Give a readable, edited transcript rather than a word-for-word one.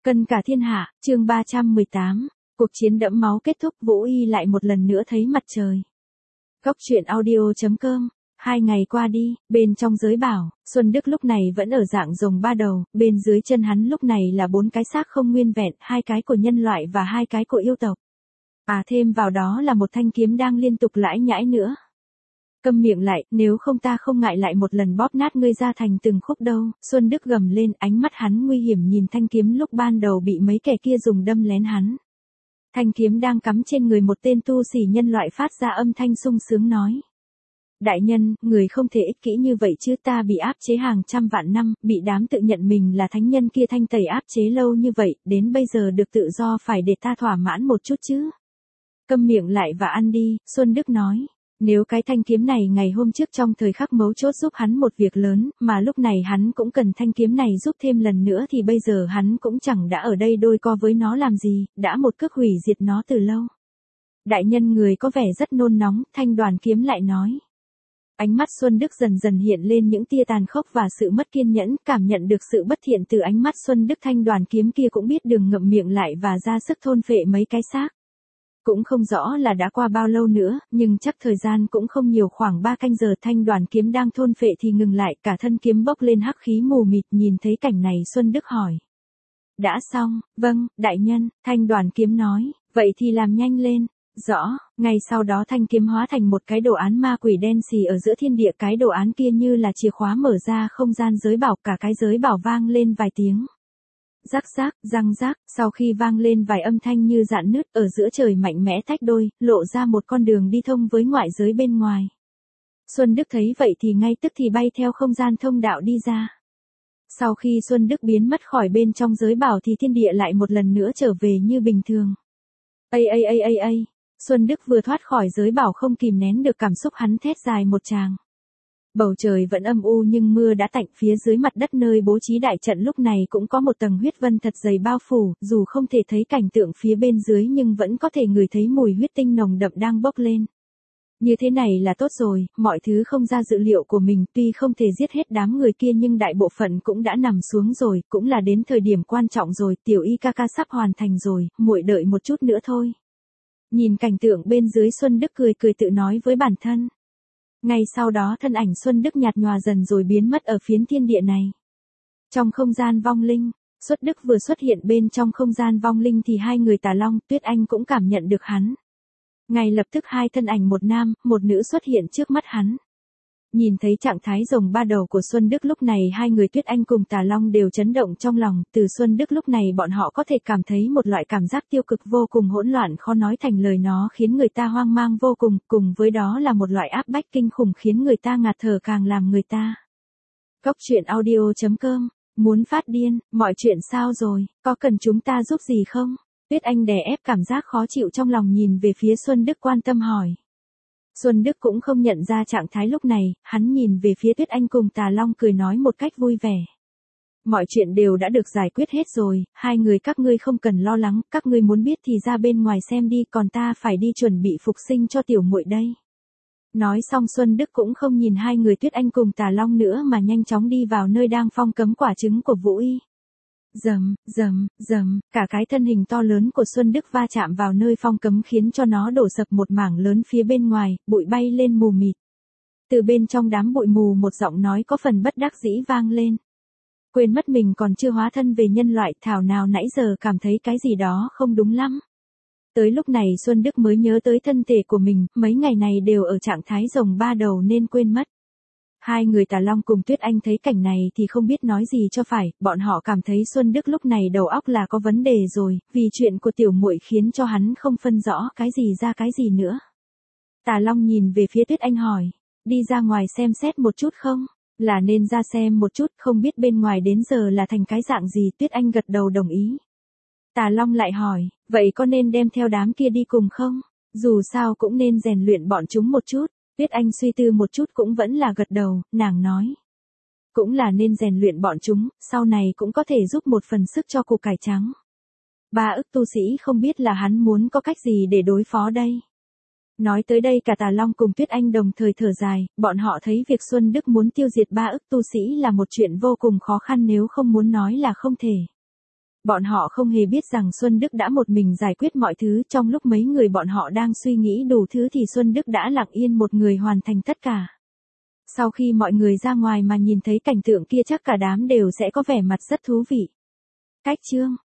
Cân cả thiên hạ, chương 318. Cuộc chiến đẫm máu kết thúc, Vũ Y lại một lần nữa thấy mặt trời. Góc truyện audio.com. 2 ngày qua đi, bên trong giới bảo, Xuân Đức lúc này vẫn ở dạng rồng ba đầu, bên dưới chân hắn lúc này là 4 cái xác không nguyên vẹn, 2 cái của nhân loại và 2 cái của yêu tộc. Thêm vào đó là một thanh kiếm đang liên tục lãi nhãi nữa. Câm miệng lại, nếu không ta không ngại lại một lần bóp nát ngươi ra thành từng khúc đâu. Xuân Đức gầm lên, ánh mắt hắn nguy hiểm nhìn thanh kiếm lúc ban đầu bị mấy kẻ kia dùng đâm lén hắn. Thanh kiếm đang cắm trên người một tên tu sĩ nhân loại phát ra âm thanh sung sướng nói. Đại nhân, người không thể ích kỷ như vậy chứ, ta bị áp chế hàng trăm vạn năm, bị đám tự nhận mình là thánh nhân kia thanh tẩy áp chế lâu như vậy, đến bây giờ được tự do phải để ta thỏa mãn một chút chứ. Câm miệng lại và ăn đi, Xuân Đức nói. Nếu cái thanh kiếm này ngày hôm trước trong thời khắc mấu chốt giúp hắn một việc lớn, mà lúc này hắn cũng cần thanh kiếm này giúp thêm lần nữa thì bây giờ hắn cũng chẳng đã ở đây đôi co với nó làm gì, đã một cước hủy diệt nó từ lâu. Đại nhân, người có vẻ rất nôn nóng, Thanh Đoàn Kiếm lại nói. Ánh mắt Xuân Đức dần dần hiện lên những tia tàn khốc và sự mất kiên nhẫn, cảm nhận được sự bất thiện từ ánh mắt Xuân Đức. Thanh Đoàn Kiếm kia cũng biết đường ngậm miệng lại và ra sức thôn phệ mấy cái xác. Cũng không rõ là đã qua bao lâu nữa, nhưng chắc thời gian cũng không nhiều, khoảng 3 canh giờ. Thanh Đoàn Kiếm đang thôn phệ thì ngừng lại, cả thân kiếm bốc lên hắc khí mù mịt. Nhìn thấy cảnh này Xuân Đức hỏi. Đã xong, vâng, đại nhân, Thanh Đoàn Kiếm nói, vậy thì làm nhanh lên. Rõ, ngay sau đó thanh kiếm hóa thành một cái đồ án ma quỷ đen xì ở giữa thiên địa, cái đồ án kia như là chìa khóa mở ra không gian giới bảo, cả cái giới bảo vang lên vài tiếng. Rắc rác, răng rác, sau khi vang lên vài âm thanh như rạn nứt, ở giữa trời mạnh mẽ tách đôi, lộ ra một con đường đi thông với ngoại giới bên ngoài. Xuân Đức thấy vậy thì ngay tức thì bay theo không gian thông đạo đi ra. Sau khi Xuân Đức biến mất khỏi bên trong giới bảo thì thiên địa lại một lần nữa trở về như bình thường. Ây. Xuân Đức vừa thoát khỏi giới bảo không kìm nén được cảm xúc, hắn thét dài một tràng. Bầu trời vẫn âm u nhưng mưa đã tạnh, phía dưới mặt đất nơi bố trí đại trận lúc này cũng có một tầng huyết vân thật dày bao phủ, dù không thể thấy cảnh tượng phía bên dưới nhưng vẫn có thể ngửi thấy mùi huyết tinh nồng đậm đang bốc lên. Như thế này là tốt rồi, mọi thứ không ra dự liệu của mình, tuy không thể giết hết đám người kia nhưng đại bộ phận cũng đã nằm xuống rồi, cũng là đến thời điểm quan trọng rồi, tiểu y ca ca sắp hoàn thành rồi, muội đợi một chút nữa thôi. Nhìn cảnh tượng bên dưới Xuân Đức cười tự nói với bản thân. Ngay sau đó thân ảnh Xuân Đức nhạt nhòa dần rồi biến mất ở phiến thiên địa này. Trong không gian vong linh, Xuân Đức vừa xuất hiện bên trong không gian vong linh thì 2 người Tà Long, Tuyết Anh cũng cảm nhận được hắn. Ngay lập tức 2 thân ảnh một nam, một nữ xuất hiện trước mắt hắn. Nhìn thấy trạng thái rồng ba đầu của Xuân Đức lúc này, 2 người Tuyết Anh cùng Tà Long đều chấn động trong lòng. Từ Xuân Đức lúc này bọn họ có thể cảm thấy một loại cảm giác tiêu cực vô cùng hỗn loạn khó nói thành lời, nó khiến người ta hoang mang vô cùng, cùng với đó là một loại áp bách kinh khủng khiến người ta ngạt thở, càng làm người ta. Góc truyện audio.com. Muốn phát điên, mọi chuyện sao rồi, có cần chúng ta giúp gì không? Tuyết Anh đè ép cảm giác khó chịu trong lòng nhìn về phía Xuân Đức quan tâm hỏi. Xuân Đức cũng không nhận ra trạng thái lúc này, hắn nhìn về phía Tuyết Anh cùng Tà Long cười nói một cách vui vẻ. Mọi chuyện đều đã được giải quyết hết rồi, 2 người các ngươi không cần lo lắng, các ngươi muốn biết thì ra bên ngoài xem đi, còn ta phải đi chuẩn bị phục sinh cho tiểu muội đây. Nói xong Xuân Đức cũng không nhìn 2 người Tuyết Anh cùng Tà Long nữa mà nhanh chóng đi vào nơi đang phong cấm quả trứng của Vũ Y. Rầm, cả cái thân hình to lớn của Xuân Đức va chạm vào nơi phong cấm khiến cho nó đổ sập một mảng lớn phía bên ngoài, bụi bay lên mù mịt. Từ bên trong đám bụi mù một giọng nói có phần bất đắc dĩ vang lên. Quên mất mình còn chưa hóa thân về nhân loại, thảo nào nãy giờ cảm thấy cái gì đó không đúng lắm. Tới lúc này Xuân Đức mới nhớ tới thân thể của mình, mấy ngày này đều ở trạng thái rồng ba đầu nên quên mất. 2 người Tà Long cùng Tuyết Anh thấy cảnh này thì không biết nói gì cho phải, bọn họ cảm thấy Xuân Đức lúc này đầu óc là có vấn đề rồi, vì chuyện của tiểu muội khiến cho hắn không phân rõ cái gì ra cái gì nữa. Tà Long nhìn về phía Tuyết Anh hỏi, đi ra ngoài xem xét một chút không? Là nên ra xem một chút, không biết bên ngoài đến giờ là thành cái dạng gì. Tuyết Anh gật đầu đồng ý. Tà Long lại hỏi, vậy có nên đem theo đám kia đi cùng không? Dù sao cũng nên rèn luyện bọn chúng một chút. Tuyết Anh suy tư một chút cũng vẫn là gật đầu, nàng nói. Cũng là nên rèn luyện bọn chúng, sau này cũng có thể giúp một phần sức cho củ cải trắng. 3 ức tu sĩ không biết là hắn muốn có cách gì để đối phó đây. Nói tới đây cả Tà Long cùng Tuyết Anh đồng thời thở dài, bọn họ thấy việc Xuân Đức muốn tiêu diệt 3 ức tu sĩ là một chuyện vô cùng khó khăn, nếu không muốn nói là không thể. Bọn họ không hề biết rằng Xuân Đức đã một mình giải quyết mọi thứ, trong lúc mấy người bọn họ đang suy nghĩ đủ thứ thì Xuân Đức đã lặng yên một người hoàn thành tất cả. Sau khi mọi người ra ngoài mà nhìn thấy cảnh tượng kia chắc cả đám đều sẽ có vẻ mặt rất thú vị. Cách chương